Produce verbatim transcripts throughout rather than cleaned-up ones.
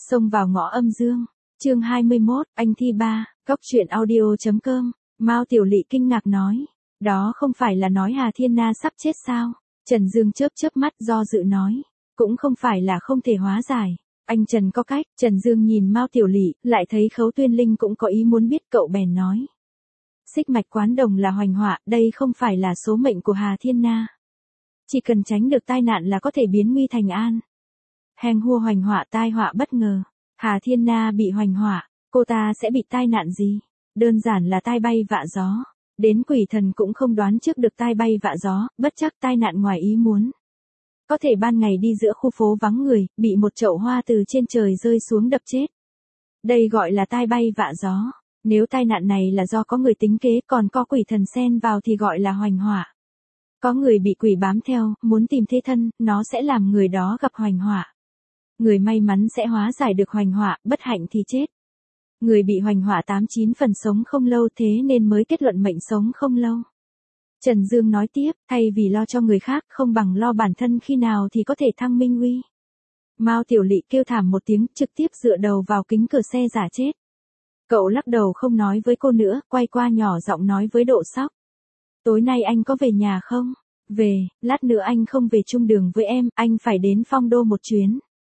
Xông vào ngõ âm dương. Chương hai mươi mốt, anh thi ba, cóc truyện audio chấm com. Mao Tiểu Lị kinh ngạc nói, đó không phải là nói Hà Thiên Na sắp chết sao? Trần Dương chớp chớp mắt do dự nói, cũng không phải là không thể hóa giải. Anh Trần có cách. Trần Dương nhìn Mao Tiểu Lị, lại thấy Khấu Tuyên Linh cũng có ý muốn biết, cậu bèn nói. Xích mạch quán đồng là hoành họa, đây không phải là số mệnh của Hà Thiên Na. Chỉ cần tránh được tai nạn là có thể biến nguy thành an. Heng hua hoành họa, tai họa bất ngờ. Hà Thiên Na bị hoành họa, cô ta sẽ bị tai nạn gì? Đơn giản là tai bay vạ gió. Đến quỷ thần cũng không đoán trước được tai bay vạ gió, bất chắc tai nạn ngoài ý muốn. Có thể ban ngày đi giữa khu phố vắng người, bị một chậu hoa từ trên trời rơi xuống đập chết. Đây gọi là tai bay vạ gió. Nếu tai nạn này là do có người tính kế, còn có quỷ thần xen vào thì gọi là hoành họa. Có người bị quỷ bám theo, muốn tìm thế thân, nó sẽ làm người đó gặp hoành họa. Người may mắn sẽ hóa giải được hoành họa, bất hạnh thì chết. Người bị hoành họa tám chín phần sống không lâu, thế nên mới kết luận mệnh sống không lâu. Trần Dương nói tiếp, thay vì lo cho người khác, không bằng lo bản thân, khi nào thì có thể thăng minh uy. Mao Tiểu Lị kêu thảm một tiếng, trực tiếp dựa đầu vào kính cửa xe giả chết. Cậu lắc đầu không nói với cô nữa, quay qua nhỏ giọng nói với Độ Sóc. Tối nay anh có về nhà không? Về, lát nữa anh không về chung đường với em, anh phải đến Phong Đô một chuyến.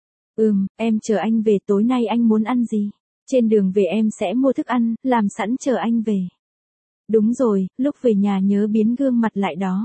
Ừm, em chờ anh về, tối nay anh muốn ăn gì? Trên đường về em sẽ mua thức ăn, làm sẵn chờ anh về. Đúng rồi, lúc về nhà nhớ biến gương mặt lại đó.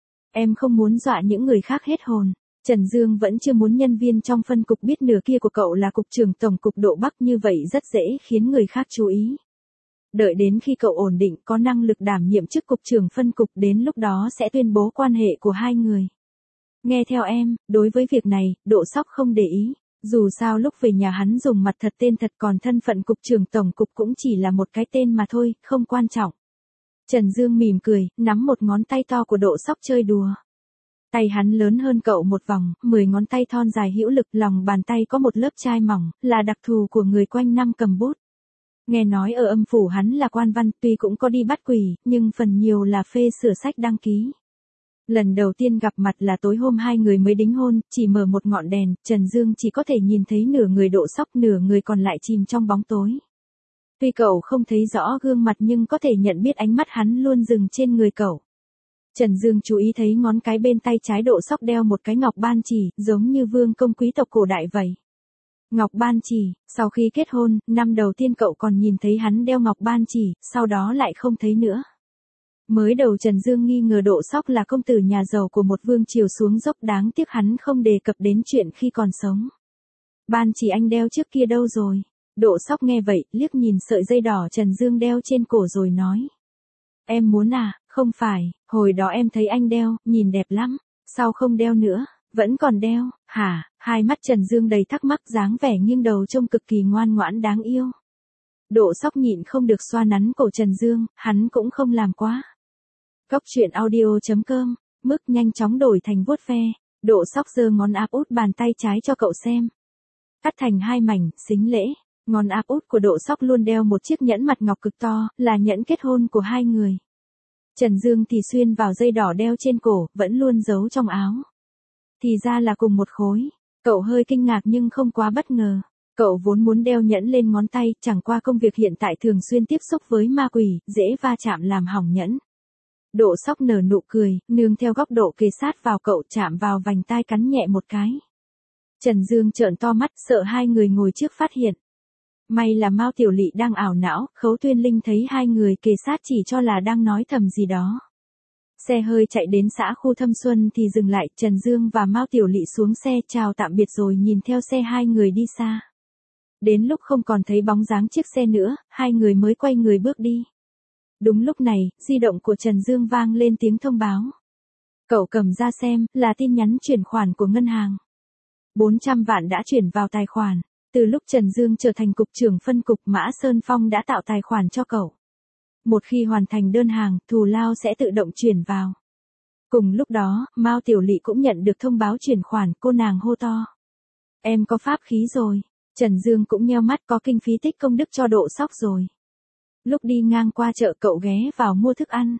Em không muốn dọa những người khác hết hồn. Trần Dương vẫn chưa muốn nhân viên trong phân cục biết nửa kia của cậu là cục trưởng tổng cục Độ Bắc, như vậy rất dễ khiến người khác chú ý. Đợi đến khi cậu ổn định, có năng lực đảm nhiệm chức cục trưởng phân cục, đến lúc đó sẽ tuyên bố quan hệ của hai người. Nghe theo em, đối với việc này, Độ Sóc không để ý. Dù sao lúc về nhà hắn dùng mặt thật tên thật, còn thân phận cục trưởng tổng cục cũng chỉ là một cái tên mà thôi, không quan trọng. Trần Dương mỉm cười, nắm một ngón tay to của Độ Sóc chơi đùa. Tay hắn lớn hơn cậu một vòng, mười ngón tay thon dài hữu lực, lòng bàn tay có một lớp chai mỏng, là đặc thù của người quanh năm cầm bút. Nghe nói ở âm phủ hắn là quan văn, tuy cũng có đi bắt quỷ, nhưng phần nhiều là phê sửa sách đăng ký. Lần đầu tiên gặp mặt là tối hôm hai người mới đính hôn, chỉ mở một ngọn đèn, Trần Dương chỉ có thể nhìn thấy nửa người Độ Sóc, nửa người còn lại chìm trong bóng tối. Tuy cậu không thấy rõ gương mặt nhưng có thể nhận biết ánh mắt hắn luôn dừng trên người cậu. Trần Dương chú ý thấy ngón cái bên tay trái Độ Sóc đeo một cái ngọc ban chỉ, giống như vương công quý tộc cổ đại vậy. Ngọc ban chỉ, sau khi kết hôn, năm đầu tiên cậu còn nhìn thấy hắn đeo ngọc ban chỉ, sau đó lại không thấy nữa. Mới đầu Trần Dương nghi ngờ Độ Sóc là công tử nhà giàu của một vương triều xuống dốc, đáng tiếc hắn không đề cập đến chuyện khi còn sống. Ban chỉ anh đeo trước kia đâu rồi? Độ Sóc nghe vậy, liếc nhìn sợi dây đỏ Trần Dương đeo trên cổ rồi nói. Em muốn à, không phải, hồi đó em thấy anh đeo, nhìn đẹp lắm, sao không đeo nữa, vẫn còn đeo, hả? Hai mắt Trần Dương đầy thắc mắc, dáng vẻ nghiêng đầu trông cực kỳ ngoan ngoãn đáng yêu. Độ Sóc nhịn không được xoa nắn cổ Trần Dương, hắn cũng không làm quá. Cóc truyện audio chấm com, mức nhanh chóng đổi thành vuốt ve. Độ Sóc giơ ngón áp út bàn tay trái cho cậu xem. Cắt thành hai mảnh, xính lễ. Ngón áp út của Độ Sóc luôn đeo một chiếc nhẫn mặt ngọc cực to, là nhẫn kết hôn của hai người. Trần Dương thì xuyên vào dây đỏ đeo trên cổ, vẫn luôn giấu trong áo. Thì ra là cùng một khối. Cậu hơi kinh ngạc nhưng không quá bất ngờ. Cậu vốn muốn đeo nhẫn lên ngón tay, chẳng qua công việc hiện tại thường xuyên tiếp xúc với ma quỷ, dễ va chạm làm hỏng nhẫn. Độ Sóc nở nụ cười, nương theo góc độ kề sát vào cậu, chạm vào vành tai cắn nhẹ một cái. Trần Dương trợn to mắt, sợ hai người ngồi trước phát hiện. May là Mao Tiểu Lị đang ảo não, Khấu Tuyên Linh thấy hai người kề sát chỉ cho là đang nói thầm gì đó. Xe hơi chạy đến xã khu Thâm Xuân thì dừng lại, Trần Dương và Mao Tiểu Lị xuống xe chào tạm biệt rồi nhìn theo xe hai người đi xa. Đến lúc không còn thấy bóng dáng chiếc xe nữa, hai người mới quay người bước đi. Đúng lúc này, di động của Trần Dương vang lên tiếng thông báo. Cậu cầm ra xem, là tin nhắn chuyển khoản của ngân hàng. bốn trăm vạn đã chuyển vào tài khoản. Từ lúc Trần Dương trở thành cục trưởng phân cục, Mã Sơn Phong đã tạo tài khoản cho cậu. Một khi hoàn thành đơn hàng, thù lao sẽ tự động chuyển vào. Cùng lúc đó, Mao Tiểu Lị cũng nhận được thông báo chuyển khoản, cô nàng hô to. Em có pháp khí rồi. Trần Dương cũng nheo mắt, có kinh phí tích công đức cho Độ Sóc rồi. Lúc đi ngang qua chợ cậu ghé vào mua thức ăn.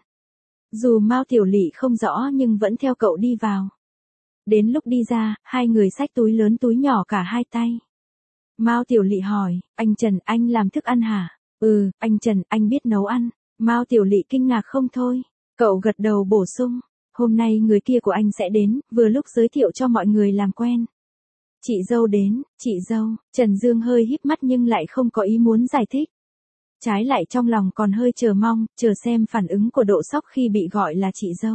Dù Mao Tiểu Lị không rõ nhưng vẫn theo cậu đi vào. Đến lúc đi ra, hai người xách túi lớn túi nhỏ cả hai tay. Mao Tiểu Lị hỏi, anh Trần, anh làm thức ăn hả? Ừ, anh Trần, anh biết nấu ăn. Mao Tiểu Lị kinh ngạc không thôi. Cậu gật đầu bổ sung, hôm nay người kia của anh sẽ đến, vừa lúc giới thiệu cho mọi người làm quen. Chị dâu đến, chị dâu, Trần Dương hơi híp mắt nhưng lại không có ý muốn giải thích. Trái lại trong lòng còn hơi chờ mong, chờ xem phản ứng của Độ Sóc khi bị gọi là chị dâu.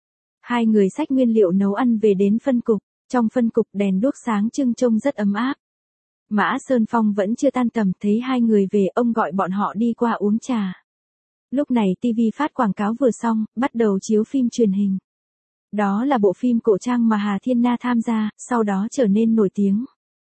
Hai người xách nguyên liệu nấu ăn về đến phân cục, trong phân cục đèn đuốc sáng trưng trông rất ấm áp. Mã Sơn Phong vẫn chưa tan tầm, thấy hai người về ông gọi bọn họ đi qua uống trà. Lúc này ti vi phát quảng cáo vừa xong, bắt đầu chiếu phim truyền hình. Đó là bộ phim cổ trang mà Hà Thiên Na tham gia, sau đó trở nên nổi tiếng.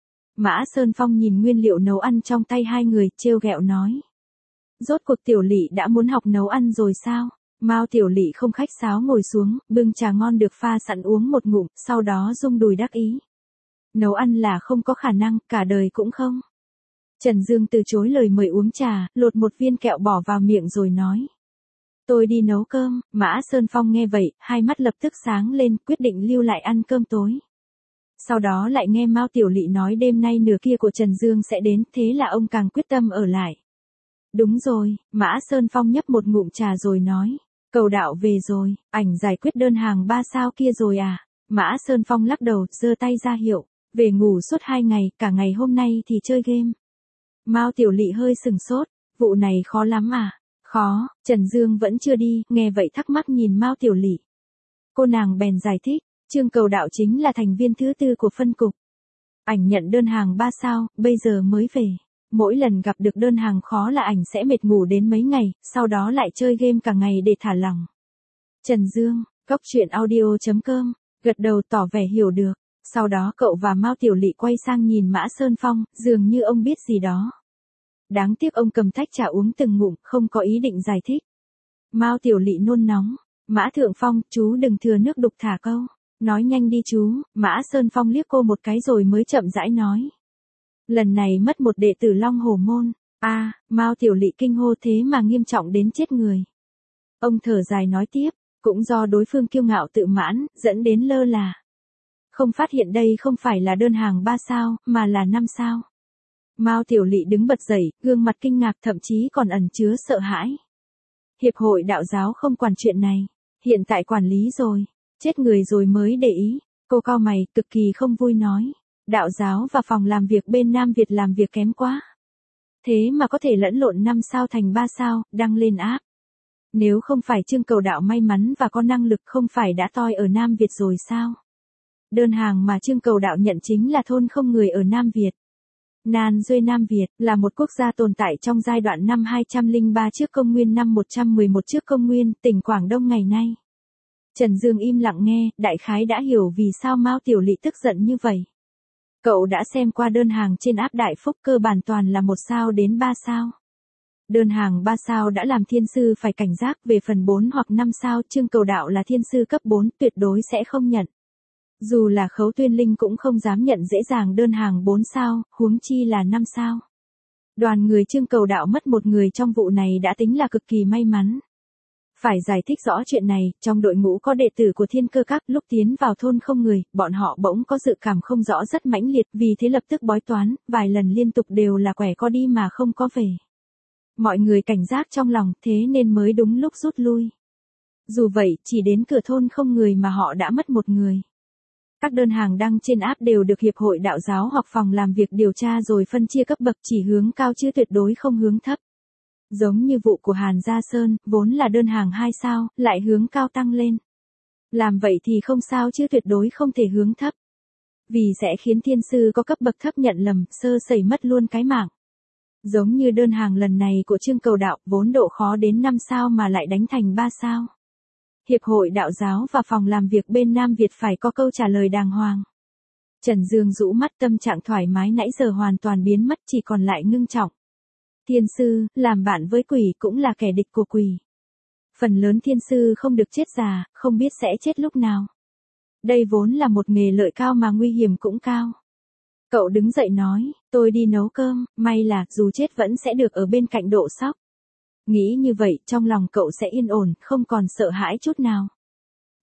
Mã Sơn Phong nhìn nguyên liệu nấu ăn trong tay hai người, trêu ghẹo nói. Rốt cuộc Tiểu Lị đã muốn học nấu ăn rồi sao? Mao Tiểu Lị không khách sáo ngồi xuống, bưng trà ngon được pha sẵn uống một ngụm, sau đó rung đùi đắc ý. Nấu ăn là không có khả năng, cả đời cũng không. Trần Dương từ chối lời mời uống trà, lột một viên kẹo bỏ vào miệng rồi nói. Tôi đi nấu cơm. Mã Sơn Phong nghe vậy, hai mắt lập tức sáng lên, quyết định lưu lại ăn cơm tối. Sau đó lại nghe Mao Tiểu Lị nói đêm nay nửa kia của Trần Dương sẽ đến, thế là ông càng quyết tâm ở lại. Đúng rồi, Mã Sơn Phong nhấp một ngụm trà rồi nói. Cầu đạo về rồi, ảnh giải quyết đơn hàng ba sao kia rồi à? Mã Sơn Phong lắc đầu, giơ tay ra hiệu. Về ngủ suốt hai ngày, cả ngày hôm nay thì chơi game. Mao Tiểu Lị hơi sừng sốt, vụ này khó lắm à? Khó, Trần Dương vẫn chưa đi, nghe vậy thắc mắc nhìn Mao Tiểu Lị. Cô nàng bèn giải thích, Trương Cầu Đạo chính là thành viên thứ tư của phân cục. Ảnh nhận đơn hàng ba sao, bây giờ mới về. Mỗi lần gặp được đơn hàng khó là ảnh sẽ mệt ngủ đến mấy ngày, sau đó lại chơi game cả ngày để thả lỏng. Trần Dương, Cóc Truyện Audio chấm com, gật đầu tỏ vẻ hiểu được. Sau đó cậu và Mao Tiểu Lị quay sang nhìn Mã Sơn Phong, dường như ông biết gì đó. Đáng tiếc ông cầm tách trà uống từng ngụm, không có ý định giải thích. Mao Tiểu Lị nôn nóng. Mã Thượng Phong, chú đừng thừa nước đục thả câu. Nói nhanh đi chú. Mã Sơn Phong liếc cô một cái rồi mới chậm rãi nói. Lần này mất một đệ tử Long Hổ Môn. A, à, Mao Tiểu Lị kinh hô thế mà nghiêm trọng đến chết người. Ông thở dài nói tiếp, cũng do đối phương kiêu ngạo tự mãn, dẫn đến lơ là. Không phát hiện đây không phải là đơn hàng ba sao, mà là năm sao. Mao Tiểu Lị đứng bật dậy, gương mặt kinh ngạc thậm chí còn ẩn chứa sợ hãi. Hiệp hội đạo giáo không quản chuyện này. Hiện tại quản lý rồi. Chết người rồi mới để ý. Cô cau mày, cực kỳ không vui nói. Đạo giáo và phòng làm việc bên Nam Việt làm việc kém quá. Thế mà có thể lẫn lộn năm sao thành ba sao, đăng lên app. Nếu không phải Trương Cầu Đạo may mắn và có năng lực không phải đã toi ở Nam Việt rồi sao? Đơn hàng mà Trương Cầu Đạo nhận chính là thôn không người ở Nam Việt. Nan Duê Nam Việt là một quốc gia tồn tại trong giai đoạn năm hai trăm lẻ ba trước công nguyên năm một trăm mười một trước công nguyên, tỉnh Quảng Đông ngày nay. Trần Dương im lặng nghe, đại khái đã hiểu vì sao Mao Tiểu Lị tức giận như vậy. Cậu đã xem qua đơn hàng trên app Đại Phúc, cơ bản toàn là một sao đến ba sao. Đơn hàng ba sao đã làm thiên sư phải cảnh giác, về phần bốn hoặc năm sao Trương Cầu Đạo là thiên sư cấp bốn tuyệt đối sẽ không nhận. Dù là Khấu Tuyên Linh cũng không dám nhận dễ dàng đơn hàng bốn sao, huống chi là năm sao. Đoàn người Trương Cầu Đạo mất một người trong vụ này đã tính là cực kỳ may mắn. Phải giải thích rõ chuyện này, trong đội ngũ có đệ tử của Thiên Cơ Các, lúc tiến vào thôn không người, bọn họ bỗng có dự cảm không rõ rất mãnh liệt, vì thế lập tức bói toán, vài lần liên tục đều là quẻ có đi mà không có về. Mọi người cảnh giác trong lòng, thế nên mới đúng lúc rút lui. Dù vậy, chỉ đến cửa thôn không người mà họ đã mất một người. Các đơn hàng đăng trên app đều được Hiệp hội Đạo giáo hoặc phòng làm việc điều tra rồi phân chia cấp bậc, chỉ hướng cao chứ tuyệt đối không hướng thấp. Giống như vụ của Hàn Gia Sơn, vốn là đơn hàng hai sao, lại hướng cao tăng lên. Làm vậy thì không sao chứ tuyệt đối không thể hướng thấp. Vì sẽ khiến thiên sư có cấp bậc thấp nhận lầm, sơ sẩy mất luôn cái mạng. Giống như đơn hàng lần này của Trương Cầu Đạo, vốn độ khó đến năm sao mà lại đánh thành ba sao. Hiệp hội Đạo giáo và phòng làm việc bên Nam Việt phải có câu trả lời đàng hoàng. Trần Dương rũ mắt, tâm trạng thoải mái nãy giờ hoàn toàn biến mất, chỉ còn lại ngưng trọng. Thiên sư, làm bạn với quỷ cũng là kẻ địch của quỷ. Phần lớn thiên sư không được chết già, không biết sẽ chết lúc nào. Đây vốn là một nghề lợi cao mà nguy hiểm cũng cao. Cậu đứng dậy nói, tôi đi nấu cơm, may là dù chết vẫn sẽ được ở bên cạnh Độ Sóc. Nghĩ như vậy, trong lòng cậu sẽ yên ổn, không còn sợ hãi chút nào.